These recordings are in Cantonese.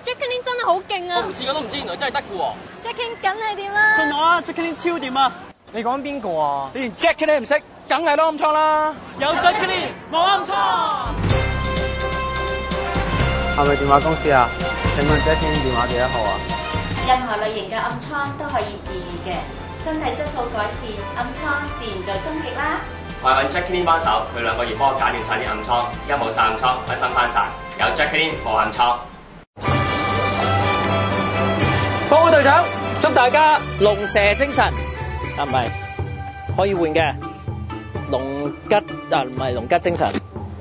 Jacqueline 真係好勁啊！ 我唔試過都唔知，原來真係得嘅喎。 Jacqueline 梗係點啦？ 信我啊 ，Jacqueline 超掂啊！ 你講邊個啊？ 你連 Jacqueline 唔識，梗係攞暗瘡啦！有 Jacqueline 冇暗瘡。 係咪電話公司啊？請問 Jacqueline 電話幾多號啊？ 任何類型嘅暗瘡都可以治癒嘅，身體質素改善，暗瘡自然就終極啦。 我係揾 Jacqueline 幫手，佢2個月幫我搞掂晒啲暗瘡，一冇晒暗瘡，開心翻晒。有 Jacqueline 冇暗瘡。 報告隊長，祝大家龍蛇精神。唔係，可以換嘅。龍吉唔係龍吉精神。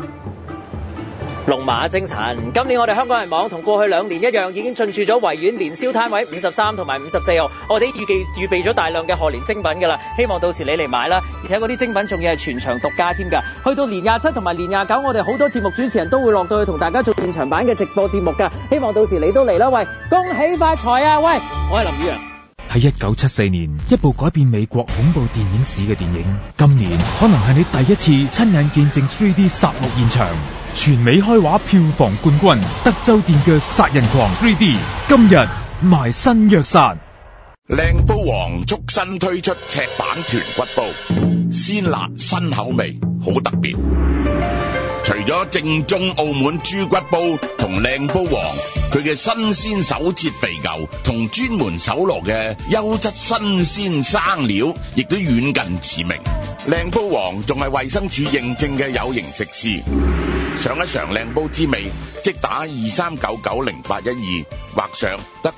龍馬精神。今年我哋香港人網同過去2年一樣，已經進駐咗維園年宵攤位53同埋54號。我哋預備咗大量嘅賀年精品㗎啦，希望到時你嚟買啦。而且嗰啲精品仲要係全場獨家添㗎。去到年27同埋年29，我哋好多節目主持人都會落到去同大家做現場版嘅直播節目㗎。希望到時你都嚟啦！喂，恭喜發財啊！喂，我係林宇陽。 喺1974年，一部改變美國恐怖電影史嘅電影，今年可能係你第一次親眼見證 3D 殺戮現場。全美開畫票房冠軍德州電鋸殺人狂 3D 今日埋身虐殺。 靚煲王促新推出赤版豚骨煲，鮮辣新口味，好特別。除咗正宗澳門豬骨煲同靚煲王，佢嘅新鮮手切肥牛同專門搜羅嘅優質新鮮生料，亦都遠近馳名。靚煲王仲係衛生署認證嘅有形食肆。嘗一嘗靚煲之味，即打23990812或上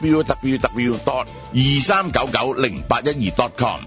www.23990812.com。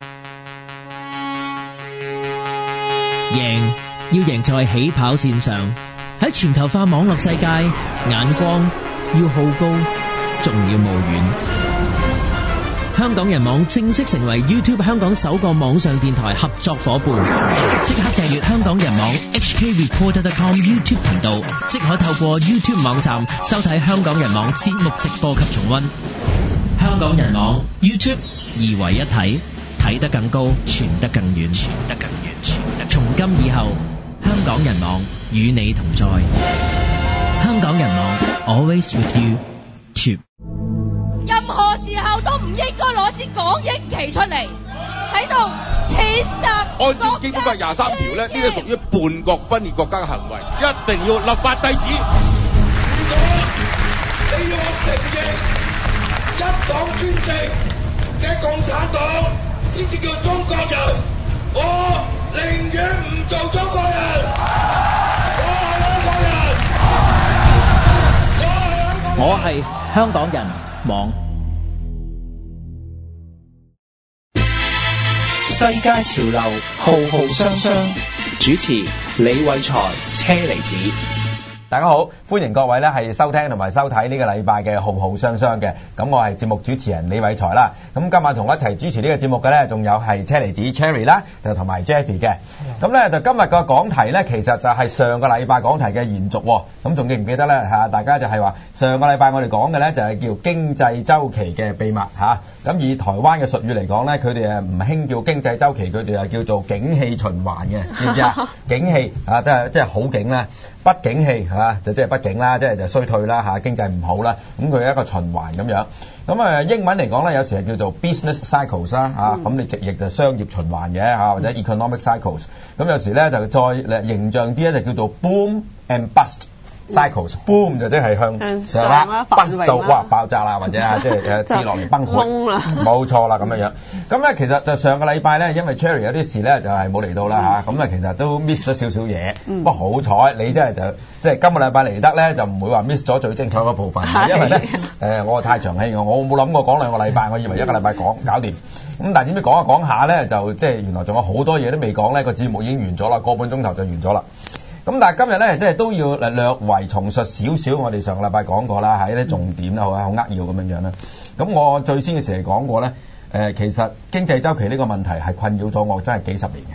贏要贏在起跑線上，喺全球化網絡世界，眼光要好高，仲要無遠。香港人網正式成為 YouTube 香港首個網上電台合作夥伴，即刻訂閱香港人網 HKReporter.com YouTube 頻道，即可透過 YouTube 網站收睇香港人網節目直播及重溫。香港人網 YouTube 二為一體，睇得更高，傳得更遠，傳得更遠，傳得。從今以後，香港人網與你同在。香港人網 Always with you。 任何時候都唔應該攞支港英旗出嚟喺度踐踏。 按照基本法23條咧，呢啲屬於叛國分裂國家嘅行為，一定要立法制止。如果你要我承認一黨專政嘅共產黨先至叫中國人，我寧願唔做中國人。 我係香港人網。 世界潮流浩浩湯湯，主持李偉才、車厘子。 大家好，歡迎各位咧係收聽同埋收睇呢個禮拜嘅浩浩湯湯嘅。咁我係節目主持人李偉才啦。咁今晚同我一齊主持呢個節目嘅咧，仲有係車厘子 Cherry 啦，就同埋 Jeffy 嘅。咁咧就今日個講題咧，其實就係上個禮拜講題嘅延續。咁仲記唔記得咧？嚇，大家就係話上個禮拜我哋講嘅咧就係叫經濟週期嘅秘密嚇。咁以台灣嘅術語嚟講咧，佢哋唔興叫經濟週期，佢哋係叫做景氣循環嘅，知唔知啊？景氣啊，即係好景啦。不景氣嚇就即係不景啦，即係就衰退啦嚇，經濟唔好啦，咁佢係一個循環咁樣。咁英文嚟講咧，有時係叫做 business cycles 啦嚇，咁你直譯就商業循環嘅嚇，或者 economic cycles。咁有時咧就再形象啲咧就叫做 boom and bust cycles。boom 就即係向上啦，bust 就哇爆炸啦，或者即係跌落嚟崩潰。冇錯啦咁樣。咁咧其實就上個禮拜咧，因為 Cherry 有啲事咧就係冇嚟到啦嚇，咁啊其實都 miss 咗少少嘢。不過好彩你真係就即係今個禮拜嚟得咧，就唔會話 miss 咗最精彩嗰部分，因為咧我太長氣，我冇諗過講2個禮拜，我以為1個禮拜講搞掂。咁但係點知講下講下咧，就即係原來仲有好多嘢都未講咧，個節目已經完咗啦，個半鐘頭就完咗啦。咁但係今日咧，即係都要略為重述少少我哋上個禮拜講過啦，係一啲重點啦，好扼要咁樣啦。咁我最先嘅時係講過咧，其實經濟週期呢個問題係困擾咗我真係幾十年嘅。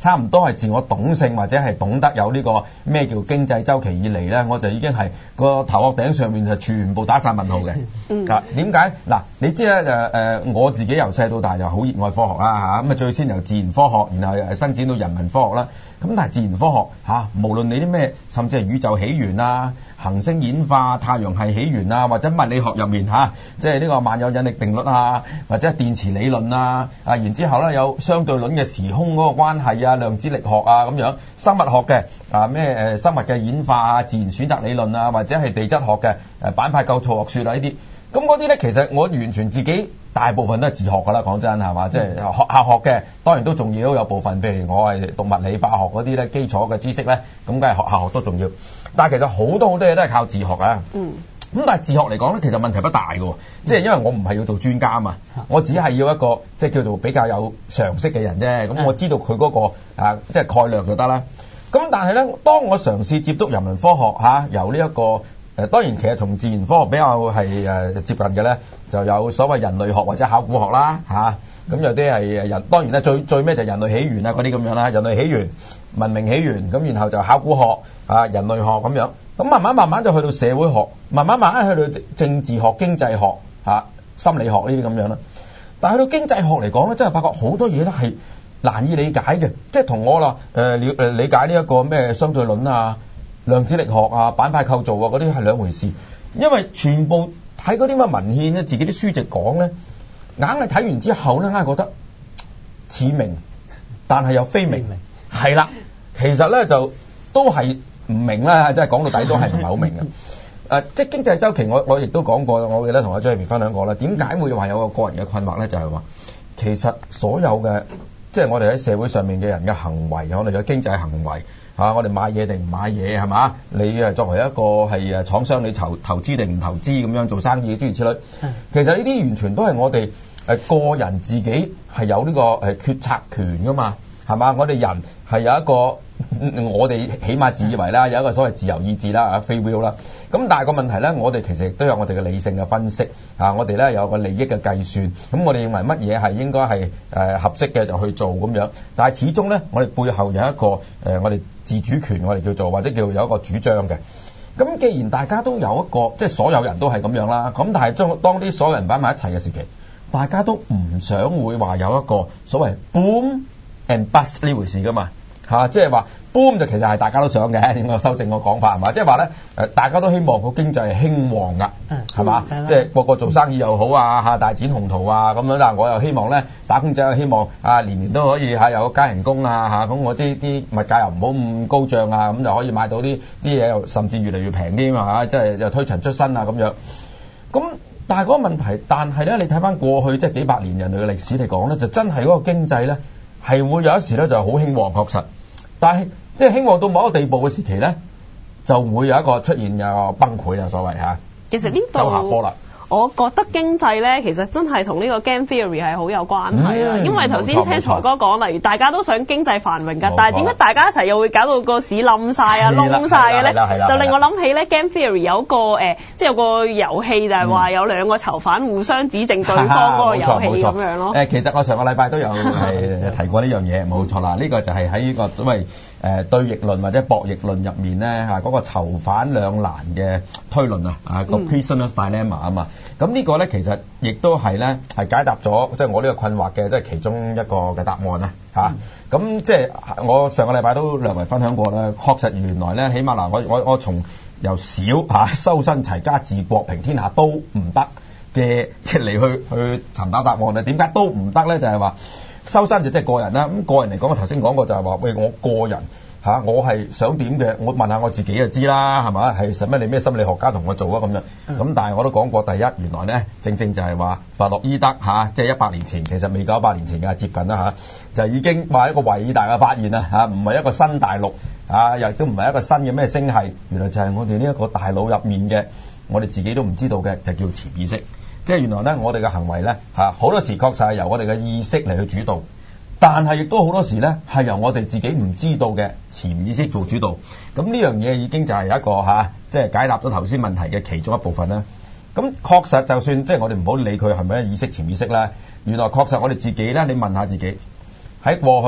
差唔多係自我懂性或者係懂得有呢個咩叫經濟週期以嚟咧，我就已經係個頭殼頂上面就全部打晒問號嘅。點解嗱？你知咧我自己由細到大就好熱愛科學啦嚇，咁啊最先由自然科學，然後伸展到人文科學啦。咁但係自然科學嚇，無論你啲咩，甚至係宇宙起源啊、行星演化、太陽系起源啊，或者物理學入面嚇，即係呢個萬有引力定律啊，或者電磁理論啊，然之後咧有相對論嘅時空嗰個關係啊、量子力學啊咁樣，生物學嘅生物嘅演化啊、自然選擇理論啊，或者係地質學嘅板塊構造學説啊呢啲，咁嗰啲咧其實我完全自己大部分都係自學㗎啦，講真係嘛，即係學校學嘅當然都重要，有部分譬如我係讀物理化學嗰啲咧基礎嘅知識咧，咁梗係學校學都重要，但係其實好多嘢都係靠自學啊。咁但係自學嚟講咧，其實問題不大嘅，即係因為我唔係要做專家嘛，我只係要一個即係叫做比較有常識嘅人啫。咁我知道佢嗰個即係概略就得啦。咁但係咧，當我嘗試接觸人文科學由呢一個當然其實從自然科學比較係接近嘅咧，就有所謂人類學或者考古學啦咁有啲係人，當然咧最尾就人類起源啊嗰啲咁樣啦，人類起源、文明起源，咁然後就考古學人類學咁樣。咁慢慢就去到社會學，慢慢去到政治學、經濟學心理學呢啲咁樣啦。但係去到經濟學嚟講咧，真係發覺好多嘢都係難以理解嘅，即係同我理解呢一個咩相對論啊、量子力學啊、板塊構造啊嗰啲係兩回事。因為全部睇嗰啲乜文獻咧，自己啲書籍講咧，硬係睇完之後咧，硬係覺得似明，但係又非明。係啦，其實咧就都係唔明啦，即係講到底都係唔係好明嘅。即係經濟週期，我亦都講過，我記得同阿張入邊分享過啦。點解會話有個人嘅困惑咧？就係話其實所有嘅即係我哋喺社會上面嘅人嘅行為，我哋嘅經濟行為我哋買嘢定唔買嘢係嘛？你作為一個係廠商，你投資定唔投資咁樣做生意諸如此類。其實呢啲完全都係我哋個人自己係有呢個決策權噶嘛，係嘛？我哋人係有一個。我哋起碼自以為啦，有一個所謂自由意志啦，free will 啦。咁但係個問題咧，我哋其實亦都有我哋嘅理性嘅分析我哋咧有個利益嘅計算。咁我哋認為乜嘢係應該係合適嘅就去做咁樣。但係始終咧，我哋背後有一個我哋自主權，我哋叫做或者叫有一個主張嘅。咁既然大家都有一個，即係所有人都係咁樣啦。咁但係當啲所有人擺埋一齊嘅時期，大家都唔想會話有一個所謂 boom and bust 呢回事噶嘛。即係話 boom 就其實係大家都想嘅，點解修正個講法係嘛？即係話咧大家都希望個經濟係興旺㗎，係嘛？即係個個做生意又好大展宏圖咁樣。但係我又希望咧打工仔又希望年年都可以有加人工咁我啲物價又唔好咁高漲咁就可以買到啲嘢又甚至越嚟越平啲嘛即係又推陳出新咁樣。咁但係嗰個問題，但係咧你睇翻過去即係幾百年人類嘅歷史嚟講咧，就真係嗰個經濟咧係會有一時咧就好興旺，確實。但係即係興旺到某一個地步嘅時期咧，就會有一個出現有崩潰所謂其實呢度走下坡啦。 我覺得經濟咧，其實真係同呢個 game theory 係好有關係啊。因為頭先聽財哥講，例如大家都想經濟繁榮㗎，但係點解大家一齊又會搞到個市冧晒窿晒嘅咧？就令我諗起咧 game theory 有個即係有個遊戲就係話有兩個囚犯互相指證對方嗰個遊戲咁樣咯。 其實我上個禮拜都有提過呢樣嘢，冇錯啦。呢個就係喺呢個所謂對弈論或者博弈論入面咧嗰個囚犯兩難嘅推論個 prisoner's dilemma 啊嘛。咁呢個咧其實亦都係咧係解答咗即係我呢個困惑嘅即係其中一個嘅答案啦咁即係我上個禮拜都略為分享過啦。確實原來咧起碼我從由小修身齊家治國平天下都唔得嘅嚟去尋找答案。點解都唔得咧？就係話修身就即係個人啦。咁個人嚟講，我頭先講過就係話喂，我個人我係想點嘅，我問下我自己就知啦，係嘛？係使乜你咩心理學家同我做咁樣？咁但係我都講過，第一原來咧正正就係話弗洛伊德即係100年前，其實未夠100年前嘅接近啦就已經話一個偉大嘅發現啦唔係一個新大陸亦都唔係一個新嘅咩星系，原來就係我哋呢一個大腦入面嘅，我哋自己都唔知道嘅，就叫潛意識。即係原來咧，我哋嘅行為咧好多時確實係由我哋嘅意識嚟去主導。但係亦都好多時咧，係由我哋自己唔知道嘅潛意識做主導。咁呢樣嘢已經就係一個即係解答咗頭先問題嘅其中一部分啦。咁確實就算即係我哋唔好理佢係咪意識潛意識啦，原來確實我哋自己咧，你問下自己喺過去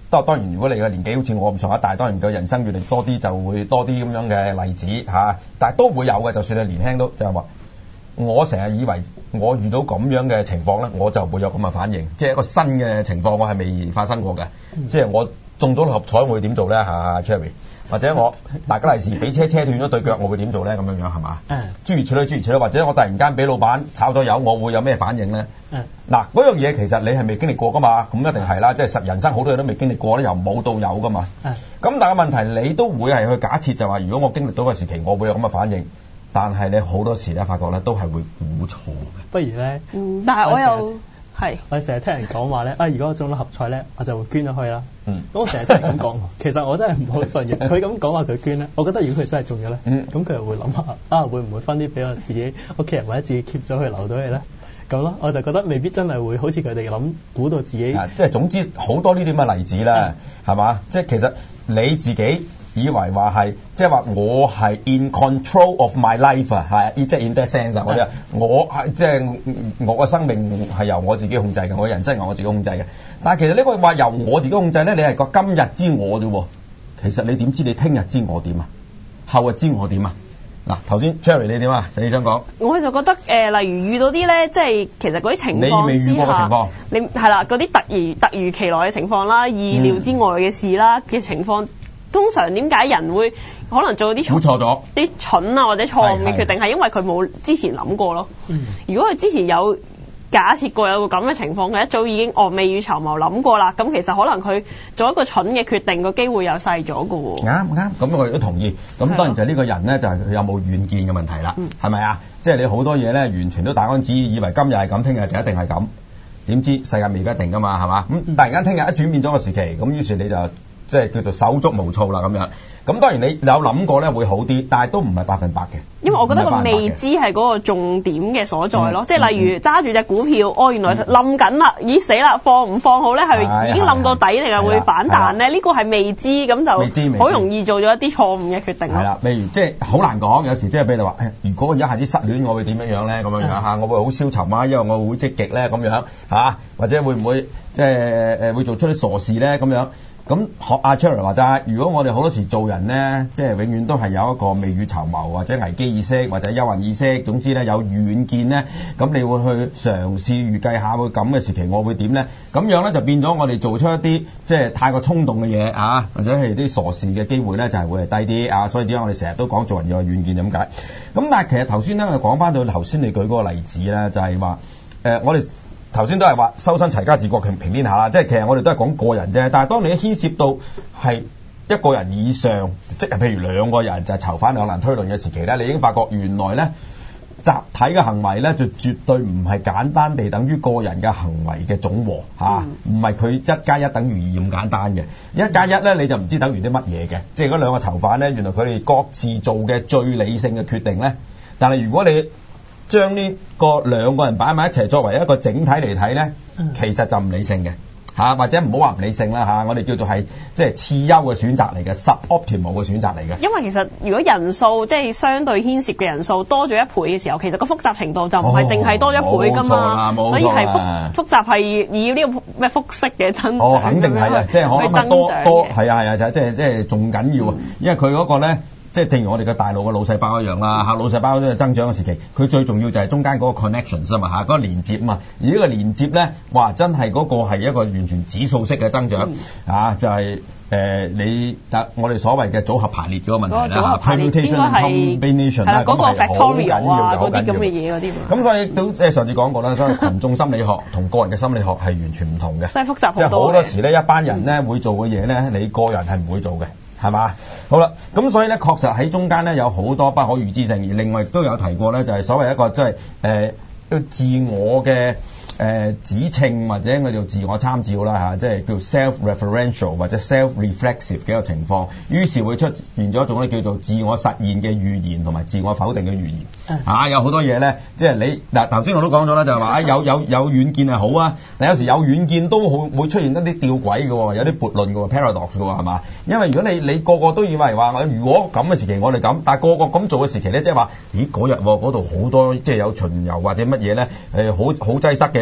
當然如果你嘅年紀好似我咁上下大，當然個人生閲歷多啲就會多啲咁樣嘅例子嚇，但係都會有嘅，就算你年輕都就係話，我成日以為我遇到咁樣嘅情況咧，我就會有咁嘅反應，即係一個新嘅情況，我係未發生過嘅，即係我中咗六合彩，我會點做咧嚇 Cherry？或者我大家利是俾車斷咗對腳，我會點做咧？咁樣係嘛？諸如此類，或者我突然間俾老闆炒咗油，我會有咩反應咧？嗱，嗰樣嘢其實你係未經歷過噶嘛，咁一定係啦，即係實人生好多嘢都未經歷過咧，由冇到有噶嘛。咁但係問題你都會係去假設就話，如果我經歷到個時期，我會有咁嘅反應，但係你好多時咧發覺咧都係會估錯嘅。 不如咧， 但係我又係我成日聽人講話咧，如果我中咗合彩咧，我就會捐咗去啦。咁我成日聽人咁講，其實我真係唔好信嘅。佢咁講話佢捐咧，我覺得如果佢真係中咗咧，咁佢又會諗下會唔會分啲俾我自己屋企人或者自己 keep 咗佢留到佢咧？咁咯，我就覺得未必真係會好似佢哋諗估到自己。 即係總之好多呢啲咁嘅例子啦，係嘛？即係其實你自己以為話係，即係話我係 in control of my life 啊，係即係 in that sense 我係即係我嘅生命係由我自己控制嘅，我嘅人生由我自己控制嘅。但係其實呢個話由我自己控制咧，你係個今日知我啫喎。其實你點知你聽日知我點啊？後日知我點啊？嗱，頭先 Cherry 你點啊？你想講？ 我就覺得例如遇到啲咧，即係其實嗰啲情況之下， 你未遇過嘅情況， 你係啦，嗰啲突如其來嘅情況啦，意料之外嘅事啦嘅情況，通常點解人會可能做啲估錯咗啲蠢啊或者錯誤嘅決定，係因為佢冇之前諗過咯。如果佢之前有假設過有個咁嘅情況，佢一早已經未雨綢繆諗過啦，咁其實可能佢做一個蠢嘅決定個機會又細咗㗎喎。啱， 咁我亦都同意。咁當然就係呢個人咧，就係佢有冇遠見嘅問題啦，係咪啊？即係你好多嘢咧，完全都大安旨意，以為今日係咁，聽日就一定係咁。點知世界未必一定㗎嘛，係嘛？咁突然間聽日一轉變咗個時期，咁於是你就即係叫做手足無措啦咁樣。咁當然你有諗過咧會好啲，但係都唔係100%嘅。 因為我覺得個未知係嗰個重點嘅所在咯，即係例如揸住隻股票，原來冧緊啦，咦死啦，放唔放好咧？係已經冧到底定係會反彈咧？呢個係未知，咁就好容易做咗一啲錯誤嘅決定咯。係啦， 例如即係好難講，有時即係譬如話，如果我一下子失戀，我會點樣樣咧？咁樣樣嚇，我會好消沉啊，因為我會積極咧咁樣嚇，或者會唔會即係會做出啲傻事咧咁樣？咁學阿 Cherry 話齋，如果我哋好多時做人咧，即係永遠都係有一個未雨綢繆或者危機意識或者憂患意識，總之咧有遠見咧，咁你會去嘗試預計下會咁嘅時期我會點咧？咁樣咧就變咗我哋做出一啲即係太過衝動嘅嘢啊，或者係啲傻事嘅機會咧就係會係低啲啊，所以點解我哋成日都講做人要有遠見咁解？咁但係其實頭先咧我講翻到頭先你舉嗰個例子咧，就係話我哋。頭先都係話修身齊家治國平天下啦，即係其實我哋都係講個人啫。但係當你牽涉到係一個人以上，即係譬如兩個人就係囚犯兩難推論嘅時期咧，你已經發覺原來咧集體嘅行為咧就絕對唔係簡單地等於個人嘅行為嘅總和嚇，唔係佢1+1等於2咁簡單嘅。1+1咧你就唔知等於啲乜嘢嘅，即係嗰兩個囚犯咧，原來佢哋各自做嘅最理性嘅決定咧，但係如果你將呢個兩個人擺埋一齊作為一個整體嚟睇咧，其實就唔理性嘅嚇，或者唔好話唔理性啦嚇，我哋叫做係即係次優嘅選擇嚟嘅 suboptimal 嘅選擇嚟嘅。 因為其實如果人數即係相對牽涉嘅人數多咗1倍嘅時候，其實個複雜程度就唔係淨係多1倍㗎嘛，所以係複雜係以呢個咩複式嘅增長。 肯定係啊，即係可能多係啊就即係仲緊要啊，因為佢嗰個咧。即係正如我哋嘅大腦嘅腦細胞一樣啦嚇，腦細胞都係增長嘅時期，佢最重要就係中間嗰個 connections 啊嘛嚇，嗰個連接啊嘛，而呢個連接咧，哇真係嗰個係一個完全指數式嘅增長就係我哋所謂嘅組合排列嗰個問題啦 permutation combination 啦， 嗰個 factorial 啊嗰啲咁嘅嘢嗰啲。 咁所以都即係上次講過啦，所以群眾心理學同個人嘅心理學係完全唔同嘅， 所以複雜好多。 即係好多時咧，一班人咧會做嘅嘢咧，你個人係唔會做嘅。係嘛？好啦，咁所以咧，確實喺中間咧有好多不可預知性，而另外亦都有提過咧，就係所謂一個即係自我嘅指稱或者我叫自我參照啦嚇，即係叫 self-referential 或者 self-reflexive 嘅一個情況，於是會出現咗一種咧叫做自我實現嘅預言同埋自我否定嘅預言嚇，有好多嘢咧，即係你嗱頭先我都講咗啦，就係話有遠見係好啊，但有時有遠見都會出現一啲吊詭嘅喎，有啲悖論嘅喎 paradox 嘅喎係嘛？因為如果你個個都以為話如果咁嘅時期我哋咁，但係個個咁做嘅時期咧，即係話咦嗰日嗰度好多即係有巡遊或者乜嘢咧好擠塞嘅。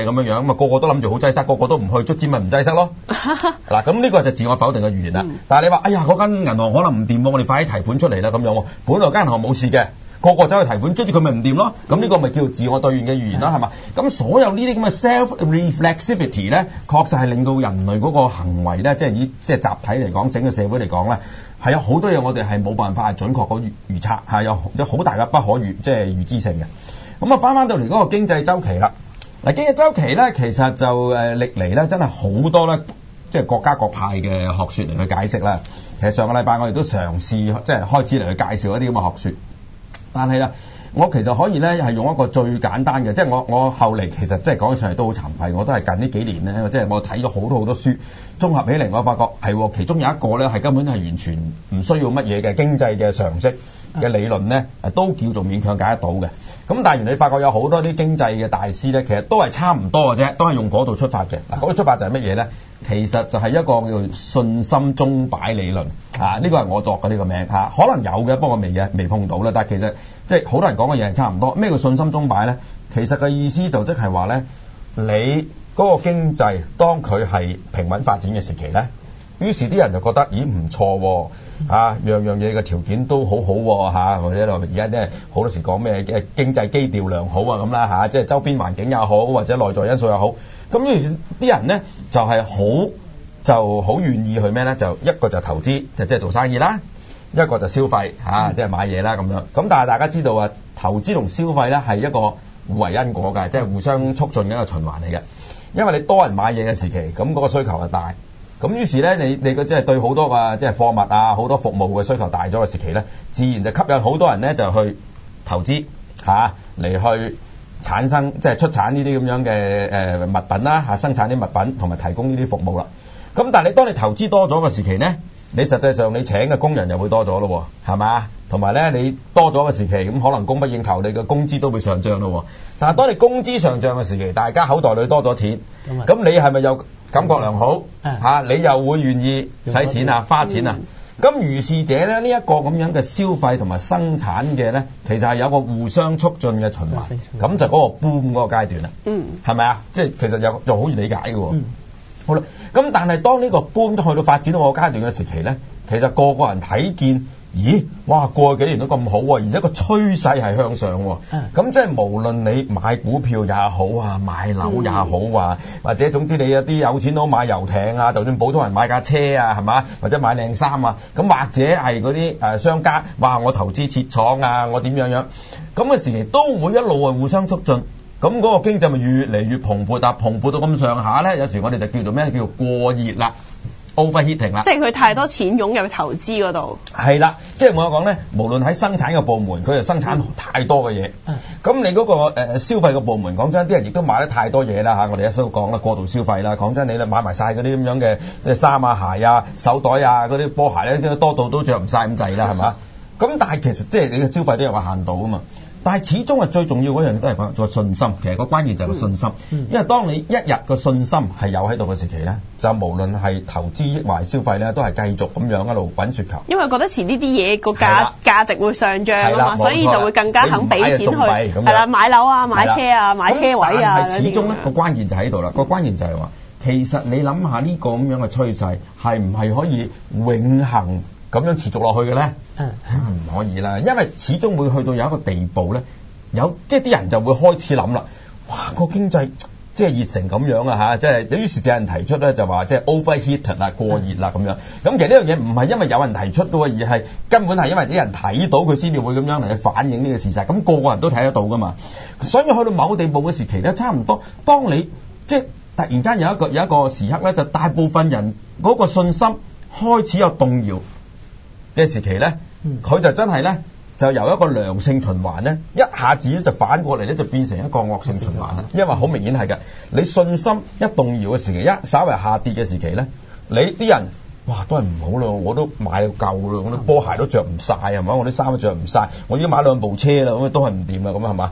咁樣樣，咁啊個個都諗住好擠塞，個個都唔去，卒之咪唔擠塞咯。嗱，咁呢個就自我否定嘅語言啦。但係你話，哎呀，嗰間銀行可能唔掂喎，我哋快啲提款出嚟啦咁樣喎。本來間銀行冇事嘅，個個走去提款，卒之佢咪唔掂咯。咁呢個咪叫做自我對應嘅語言啦，係嘛？咁所有呢啲咁嘅 self-reflexivity 咧，確實係令到人類嗰個行為咧，即係集體嚟講，整個社會嚟講咧，係有好多嘢我哋係冇辦法係準確咁預測，係有好大嘅不可預知性嘅。咁啊，翻到嚟嗰個經濟週期啦。嗱，經濟週期咧，其實就歷嚟咧，真係好多咧，即係各家各派嘅學説嚟去解釋啦。其實上個禮拜我哋都嘗試即係開始嚟去介紹一啲咁嘅學説，但係啦，我其實可以咧係用一個最簡單嘅，即係我後嚟其實即係講起上嚟都好慚愧，我都係近呢幾年咧，即係我睇咗好多書，綜合起嚟我發覺係其中有一個咧係根本係完全唔需要乜嘢嘅經濟嘅常識嘅理論咧，都叫做勉強解得到嘅。咁但係原來你發覺有好多啲經濟嘅大師咧，其實都係差唔多嘅啫，都係用嗰度出發嘅。嗱，嗰度出發就係乜嘢咧？其實就係一個叫做信心鐘擺理論啊！呢個係我作嘅呢個名嚇，可能有嘅，不過未碰到啦。但係其實即係好多人講嘅嘢係差唔多。咩叫信心鐘擺咧？其實嘅意思就即係話咧，你嗰個經濟當佢係平穩發展嘅時期咧，於是啲人就覺得咦唔錯喎，樣樣嘢嘅條件都好好喎，或者而家咧好多時講咩嘅經濟基調良好啊咁啦嚇，即係周邊環境也好，或者內在因素又好。咁於是啲人咧就好願意去咩咧？就一個就投資，即係做生意啦；一個就消費即係買嘢啦咁樣。咁但係大家知道啊，投資同消費咧係一個互為因果嘅，即係互相促進嘅一個循環嚟嘅。因為你多人買嘢嘅時期，咁嗰個需求係大。咁於是咧，你個即係對好多個即係貨物啊，好多服務嘅需求大咗嘅時期咧，自然就吸引好多人咧就去投資嚟去產生即係出產呢啲咁樣嘅物品啦生產啲物品同埋提供呢啲服務啦。咁但係當你投資多咗嘅時期咧，你實際上你請嘅工人又會多咗咯，係嘛？同埋咧你多咗嘅時期，咁可能供不應求，你嘅工資都會上漲咯。但係當你工資上漲嘅時期，大家口袋裏多咗錢，咁你係咪又感覺良好你又會願意使錢啊花錢啊？咁如是者咧，呢一個咁樣嘅消費同埋生產嘅咧，其實係有個互相促進嘅循環，咁就嗰個 boom 嗰個階段啦，係咪啊？即係其實又好易理解嘅喎。好啦，咁但係當呢個 boom 去到發展到個階段嘅時期咧，其實個個人睇見，咦，哇，過去幾年都咁好喎，而且個趨勢係向上喎。咁即係無論你買股票也好啊，買樓也好啊，或者總之你有啲有錢佬買遊艇啊，就算普通人買架車啊，係嘛，或者買靚衫啊，咁或者係嗰啲商家話我投資設廠啊，我點樣樣，咁嘅時期都會一路互相促進。咁嗰個經濟咪越嚟越蓬勃，但蓬勃到咁上下咧，有時我哋就叫做咩？叫做過熱啦 ，overheating 啦。即係佢太多錢湧入投資嗰度。係啦，即係我講咧，無論喺生產嘅部門，佢就生產太多嘅嘢。咁你嗰個消費嘅部門，講真，啲人亦都買得太多嘢啦嚇。我哋一都講啦，過度消費啦。講真，你買埋晒嗰啲咁樣嘅衫啊、鞋啊、手袋啊、嗰啲波鞋咧，多到都着唔晒咁滯啦，係嘛？咁但係其實即係你嘅消費都有個限度啊嘛。但係始終係最重要嗰樣嘢都係講個信心，其實個關鍵就係個信心。因為當你一日個信心係有喺度嘅時期咧，就無論係投資抑或消費咧，都係繼續咁樣一路滾雪球。因為覺得遲呢啲嘢個價值會上漲啊嘛，所以就會更加肯俾錢去係啦，買樓啊、買車啊、買車位啊。但係始終咧個關鍵就喺度啦，個關鍵就係話，其實你諗下呢個咁樣嘅趨勢係唔係可以永恆咁樣持續落去嘅咧？唔可以啦，因為始終會去到有一個地步咧，即係啲人就會開始諗啦。哇，個經濟即係熱成咁樣啊嚇！即係於是有人提出咧，就話即係 overheated 啦，過熱啦咁樣。咁其實呢樣嘢唔係因為有人提出到，而係根本係因為啲人睇到佢先至會咁樣嚟去反映呢個事實。咁個個人都睇得到噶嘛。所以去到某個地步嘅時期咧，差唔多當你即係突然間有一個時刻咧，就大部分人嗰個信心開始有動搖嘅時期咧，佢就真係咧就由一個良性循環咧，一下子咧就反過嚟咧就變成一個惡性循環啦。因為好明顯係嘅，你信心一動搖嘅時期，一稍微下跌嘅時期咧，你啲人哇都係唔好咯，我都買到夠咯，我啲波鞋都着唔晒係嘛，我啲衫都着唔晒，我已經買2部車啦，咁都係唔掂啦，咁係嘛？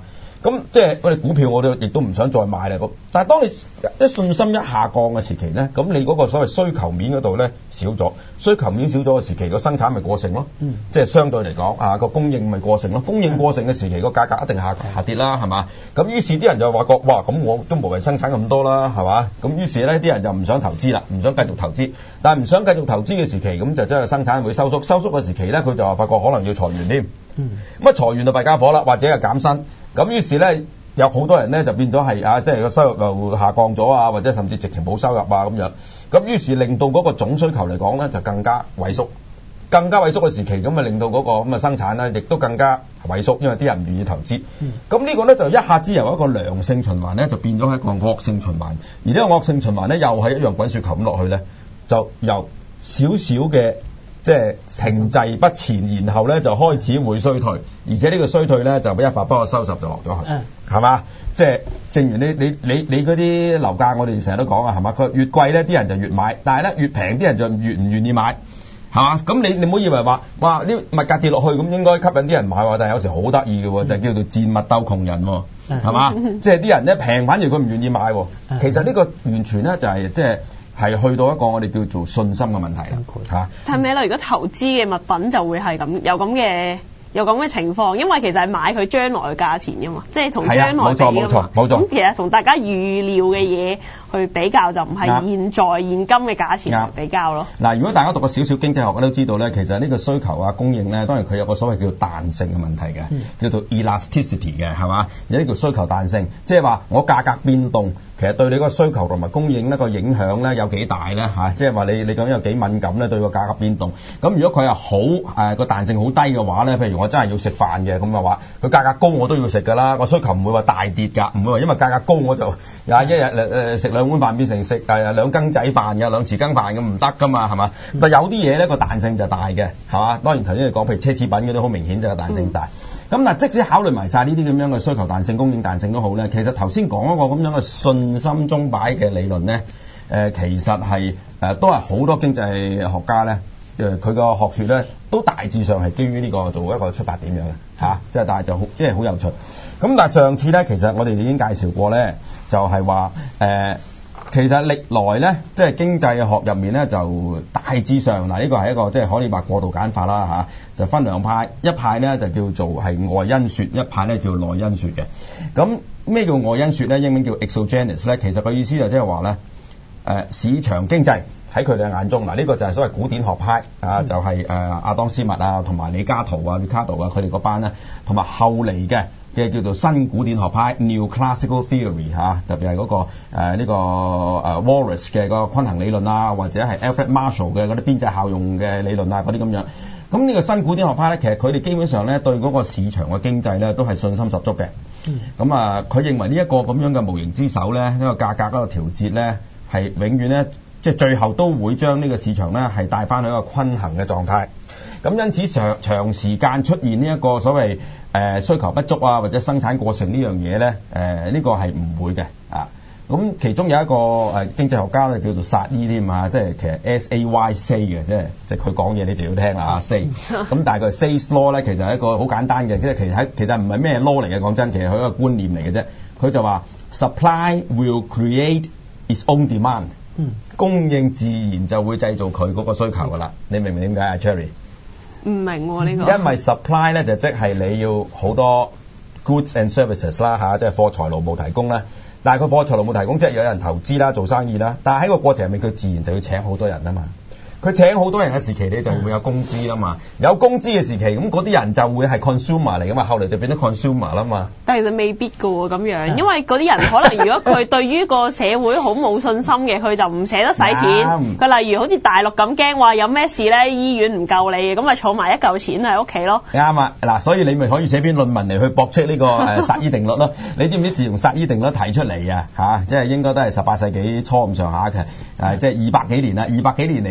咁即係我哋股票我哋亦都唔想再買啦。咁但係當你一信心一下降嘅時期咧，咁你嗰個所謂需求面嗰度咧少咗，需求面少咗嘅時期個生產咪過剩咯。即係相對嚟講個供應咪過剩咯。供應過剩嘅時期個價格一定下跌啦，係嘛？咁於是啲人就話覺哇，咁我都無謂生產咁多啦，係嘛？咁於是咧啲人就唔想投資啦，唔想繼續投資。但係唔想繼續投資嘅時期，咁就真係生產會收縮。收縮嘅時期咧，佢就話發覺可能要裁員添。咁啊裁員就弊家伙啦，或者係減薪。咁於是咧有好多人咧就變咗係即係個收入又下降咗啊，或者甚至直情冇收入啊咁樣。咁於是令到嗰個總需求嚟講咧就更加萎縮。更加萎縮嘅時期，咁啊令到嗰個咁嘅生產咧，亦都更加萎縮，因為啲人唔願意投資。咁呢個咧就一下子由一個良性循環咧，就變咗係一個惡性循環。而呢個惡性循環咧，又係一樣滾雪球咁落去咧，就由少少嘅即係停滯不前，然後咧就開始會衰退，而且呢個衰退咧就俾一發不可收拾就落咗去，係嘛？即係正如你嗰啲樓價，我哋成日都講啊，係嘛？佢越貴咧，啲人就越買，但係咧越平，啲人就越唔願意買。係嘛？咁你唔好以為話哇啲物價跌落去咁應該吸引啲人買喎，但係有時好得意嘅喎，就叫做賤物鬥窮人喎，係嘛？即係啲人咧平反而佢唔願意買喎。其實呢個完全咧就係即係去到一個我哋叫做信心嘅問題啦嚇。 但係咩咧？如果投資嘅物品就會係咁有咁嘅情況，因為其實係買佢將來嘅價錢㗎嘛，即係同將來比㗎嘛。冇錯。咁其實同大家預料嘅嘢去比較，就唔係現金嘅價錢嚟比較咯。 嗱，如果大家讀過少少經濟學都知道咧，其實呢個需求啊供應咧，當然佢有個所謂叫彈性嘅問題嘅，叫做 elasticity 嘅，係嘛？有啲叫需求彈性，即係話我價格變動，其實對你個需求同埋供應呢個影響咧有幾大咧嚇？即係話你究竟有幾敏感咧對個價格變動？咁如果佢係好個彈性好低嘅話咧，譬如我真係要食飯嘅咁嘅話，佢價格高我都要食㗎啦，個需求唔會話大跌㗎，唔會話因為價格高我就一日食2碗飯變成食2羹仔飯嘅2匙羹飯咁唔得㗎嘛，係嘛？但有啲嘢咧個彈性就大嘅，係嘛？當然頭先你講譬如奢侈品嗰啲好明顯就係彈性大。咁嗱，即使考慮埋晒呢啲咁樣嘅需求彈性、供應彈性都好咧，其實頭先講嗰個咁樣嘅信心鐘擺嘅理論咧，其實係都係好多經濟學家咧，佢個學説咧都大致上係基於呢個做一個出發點樣嘅嚇，即係但係就即係好有趣。咁但係上次咧，其實我哋已經介紹過咧，就係話其實歷來咧，即係經濟學入面咧，就大致上嗱，呢個係一個即係可以話過度簡化啦嚇，就分兩派，一派咧就叫做係外因説，一派咧叫內因説嘅。咁咩叫外因説咧？英文叫 exogenous 咧，其實個意思就即係話咧，市場經濟喺佢哋眼中嗱，呢個就係所謂古典學派啊，就係亞當斯密啊，同埋李嘉圖啊、Ricardo 啊，佢哋嗰班咧，同埋後嚟嘅叫做新古典學派 New Classical Theory 嚇，特別係嗰個呢個Walras 嘅個均衡理論啊，或者係 Alfred Marshall 嘅嗰啲邊際效用嘅理論啊，嗰啲咁樣。咁呢個新古典學派咧，其實佢哋基本上咧對嗰個市場嘅經濟咧都係信心十足嘅。咁佢認為呢一個咁樣嘅無形之手咧，呢個價格嗰個調節咧，係永遠咧即係最後都會將呢個市場咧係帶翻去一個均衡嘅狀態。咁因此長時間出現呢一個所謂需求不足啊，或者生產過剩呢樣嘢咧，呢個係唔會嘅啊。咁其中有一個經濟學家咧叫做薩伊添啊，即係其實 S-A-Y-say 嘅，即係佢講嘢你就要聽啦 say。咁但係佢 Say's law 咧其實係一個好簡單嘅，即係其實唔係咩 law 嚟嘅，講真，其實佢一個觀念嚟嘅啫。佢就話 supply will create its own demand，供應自然就會製造佢嗰個需求噶啦。你明唔明點解啊 Cherry？ 唔明喎呢個。 因為 supply 咧就即係你要好多 goods and services 啦嚇，即係貨財勞務提供啦。但係佢貨財勞務提供即係有人投資啦、做生意啦。但係喺個過程入面，佢自然就要請好多人啊嘛。佢請好多人嘅時期，你就會有工資啦嘛。有工資嘅時期，咁嗰啲人就會係 consumer 嚟噶嘛。後嚟就變咗 consumer 啦嘛。 但係其實未必噶喎咁樣，因為嗰啲人可能如果佢對於個社會好冇信心嘅，佢就唔捨得使錢。佢例如好似大陸咁驚話有咩事咧，醫院唔夠你，咁咪儲埋一嚿錢喺屋企咯。啱啊！嗱，所以你咪可以寫篇論文嚟去駁斥呢個薩伊定律咯。你知唔知自從薩伊定律提出嚟啊？即係應該都係18世紀初咁上下嘅，即係200幾年啦。200幾年嚟咧，我諗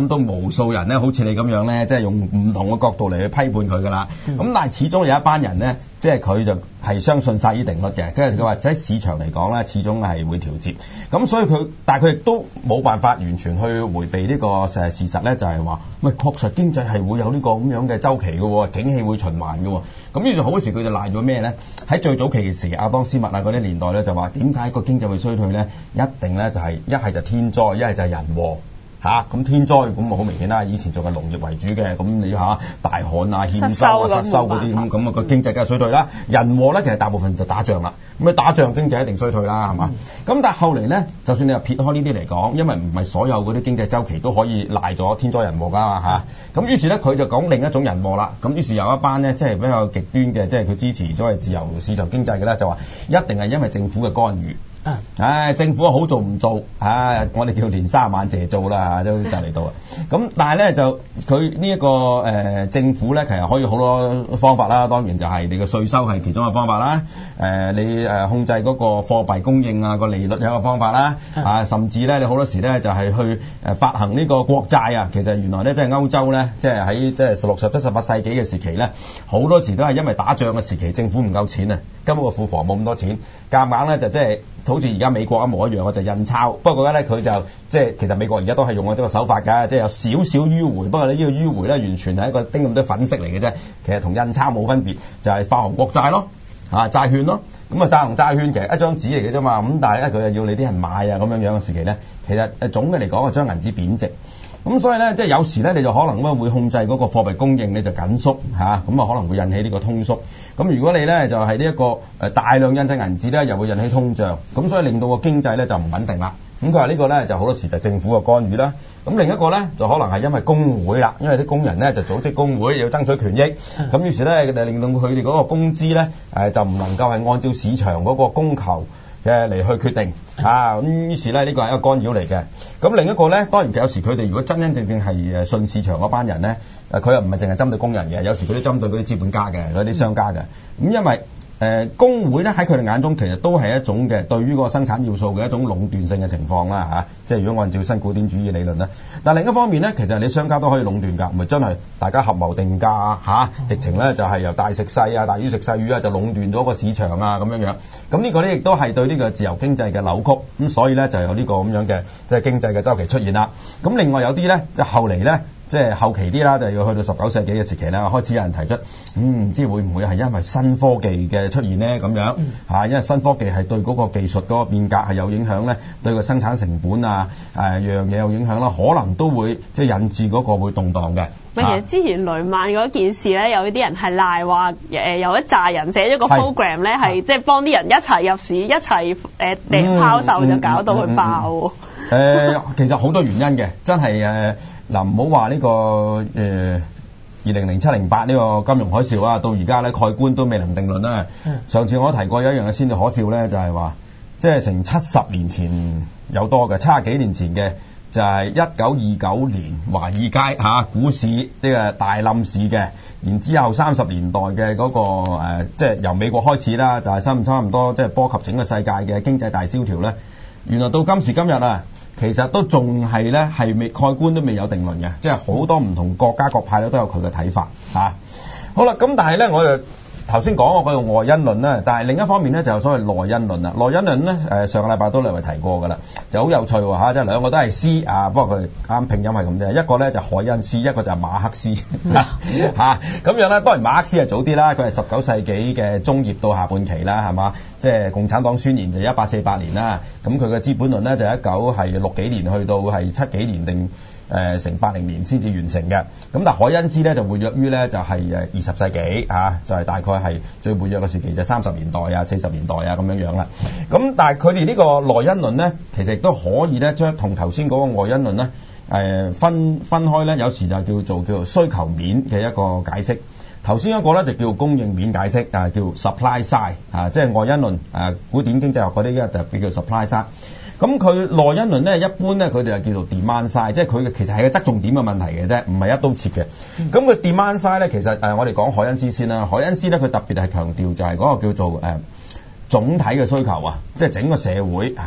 諗都無數人咧，好似你咁樣咧，即係用唔同嘅角度嚟去批判佢㗎啦。咁但係始終有一班人咧，即係佢就係相信薩伊定律嘅，跟住佢話喺市場嚟講咧，始終係會調節。咁所以但係佢亦都冇辦法完全去迴避呢個事實咧，就係話，喂，確實經濟係會有呢個咁樣嘅週期嘅喎，景氣會循環嘅喎。咁於是好時佢就賴咗咩咧？喺最早期嘅時，亞當斯密啊嗰啲年代咧，就話點解個經濟會衰退咧？一定咧就係一係就天災，一係就係人禍。咁天災咁好明顯啦，以前仲係農業為主嘅，咁你大旱啊、欠收啊、失收嗰啲咁個經濟梗係衰退啦。人禍咧其實大部分就打仗啦，咁打仗經濟一定衰退啦，係嘛？咁但係後嚟咧，就算你話撇開呢啲嚟講，因為唔係所有嗰啲經濟週期都可以賴咗天災人禍㗎嘛。咁於是咧佢就講另一種人禍啦。咁於是有一班咧即係比較極端嘅，即係佢支持所謂自由市場經濟嘅咧，就話一定係因為政府嘅干預。政府好做唔做？我哋叫連30晚謝做啦，都就嚟到啦。咁但係咧就佢呢一個政府咧，其實可以好多方法啦。當然就係你嘅稅收係其中一個方法啦。你控制嗰個貨幣供應啊，個利率有一個方法啦。甚至咧你好多時咧就係去發行呢個國債啊。其實原來咧即係歐洲咧，即係喺即係16、17、18世紀嘅時期咧，好多時都係因為打仗嘅時期，政府唔夠錢啊，根本個庫房冇咁多錢，夾硬咧就即係。好似而家美國一模一樣，就印鈔。不過咧，佢就即係其實美國而家都係用呢個手法㗎，即係有少少迂迴。不過呢個迂迴咧，完全係一個丁咁多粉飾嚟嘅啫。其實同印鈔冇分別，就係發行國債咯，債券咯。咁債同債券其實一張紙嚟嘅啫嘛。咁但係咧，佢又要你啲人買啊咁樣嘅時期咧，其實總嘅嚟講係將銀紙貶值。咁所以咧，即係有時咧，你就可能會控制嗰個貨幣供應，你就緊縮咁啊可能會引起呢個通縮。咁如果你咧就係呢一個大量印製銀紙咧，又會引起通脹，咁所以令到個經濟咧就唔穩定啦。咁佢話呢個咧就好多時就政府嘅干預啦。咁另一個咧就可能係因為工會啦，因為啲工人咧就組織工會要爭取權益，咁於是咧就令到佢哋嗰個工資咧就唔能夠係按照市場嗰個供求嘅嚟去決定咁於是咧呢個係一個干擾嚟嘅。咁另一個咧，當然有時佢哋如果真真正正係信市場嗰班人咧，佢又唔係淨係針對工人嘅，有時佢都針對嗰啲資本家嘅，嗰啲商家嘅。咁因為工會咧喺佢哋眼中其實都係一種嘅對於個生產要素嘅一種壟斷性嘅情況啦即係如果按照新古典主義理論咧，但另一方面咧，其實你商家都可以壟斷㗎，咪真係大家合謀定價直情咧就係由大食細啊、大魚食細魚啊，就壟斷咗個市場啊咁樣樣。咁呢個咧亦都係對呢個自由經濟嘅扭曲。咁所以咧就有呢個咁樣嘅即係經濟嘅週期出現啦。咁另外有啲咧就後嚟咧。即係後期啲啦，就要去到19世紀嘅時期啦，開始有人提出，唔知會唔會係因為新科技嘅出現咧咁樣因為新科技係對嗰個技術嗰個變革係有影響咧，對個生產成本樣嘢有影響啦，可能都會即係引致嗰個會動盪嘅。 其實之前雷曼嗰件事咧，有啲人係賴話有一紮人寫咗個 program 咧，係即係幫啲人一齊入市，一齊訂拋售，就搞到佢爆。 其實好多原因嘅，真係唔好話呢個2007-08呢個金融海嘯啊，到而家咧蓋棺都未能定論啦。上次我提過有一樣嘅先至可笑咧，就係話即係成70年前有多嘅70幾年前嘅，就係1929年華爾街股市呢個大冧市嘅，然之後30年代嘅嗰個即係由美國開始啦，但係差唔多即係波及整個世界嘅經濟大蕭條咧，原來到今時今日啊，其實都仲係咧係未蓋棺都未有定論嘅，即係好多唔同國家各派咧都有佢嘅睇法好啦，咁但係咧我就頭先講我用外因論啦，但係另一方面咧就有所謂內因論啦。內因論咧上個禮拜都略為提過㗎啦，就好有趣喎即係兩個都係詩不過佢啱拼音係咁啫。一個咧就海恩斯，一個就係馬克思咁樣咧。當然馬克思係早啲啦，佢係19世紀嘅中葉到下半期啦，係嘛？即係共產黨宣言就1848年啦，咁佢嘅資本論咧就1960幾年去到係7幾年定成80年先至完成嘅。咁但係海恩斯咧就活躍於咧就係20世紀就係大概係最活躍嘅時期就30年代啊、40年代啊咁樣樣啦。咁但係佢哋呢個內因論咧，其實亦都可以咧將同頭先嗰個外因論咧分開咧，有時就叫做需求面嘅一個解釋。頭先一個咧就叫供應面解釋，叫 supply side 即係外因論古典經濟學嗰啲就叫 supply side。咁佢內因論咧一般咧佢哋就叫做 demand side， 即係佢其實係個側重點嘅問題嘅啫，唔係一刀切嘅。咁佢 demand side 咧其實我哋講海恩斯先啦，海恩斯咧佢特別係強調就係嗰個叫做總體嘅需求啊，即係整個社會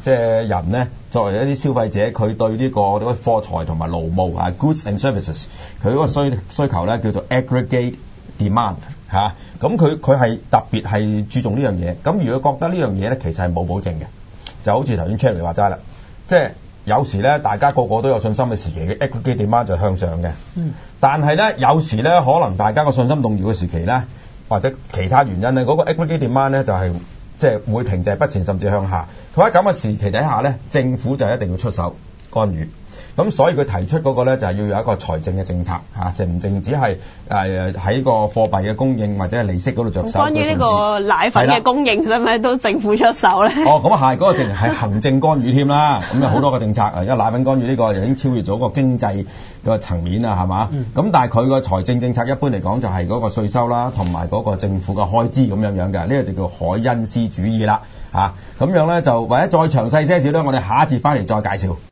即係人咧作為一啲消費者，佢對呢個貨財同埋勞務啊 goods and services 佢嗰個需求咧叫做 aggregate demand 嚇，咁佢係特別係注重呢樣嘢。咁如果覺得呢樣嘢咧其實係冇保證嘅，就好似頭先 Cherry 話齋啦，即係有時咧大家個個都有信心嘅時期嘅 aggregate demand 就向上嘅，但係咧有時咧可能大家個信心動搖嘅時期咧，或者其他原因咧，嗰個 aggregate demand 咧就係即係會停滯不前，甚至向下。佢喺咁嘅時期底下咧，政府就一定要出手干預。咁所以佢提出嗰個咧就係要有一個財政嘅政策嚇，就唔淨止係喺個貨幣嘅供應或者係利息嗰度着手。 關於呢個奶粉嘅供應，使唔使都政府出手咧？ 哦，咁啊係，嗰個淨係行政干預添啦。咁有好多個政策啊，因為奶粉干預呢個已經超越咗個經濟個層面啦，係嘛？咁但係佢個財政政策一般嚟講就係嗰個稅收啦，同埋嗰個政府嘅開支咁樣嘅。呢個就叫凱恩斯主義啦嚇。咁樣咧就或者再詳細些少咧，我哋下一節翻嚟再介紹。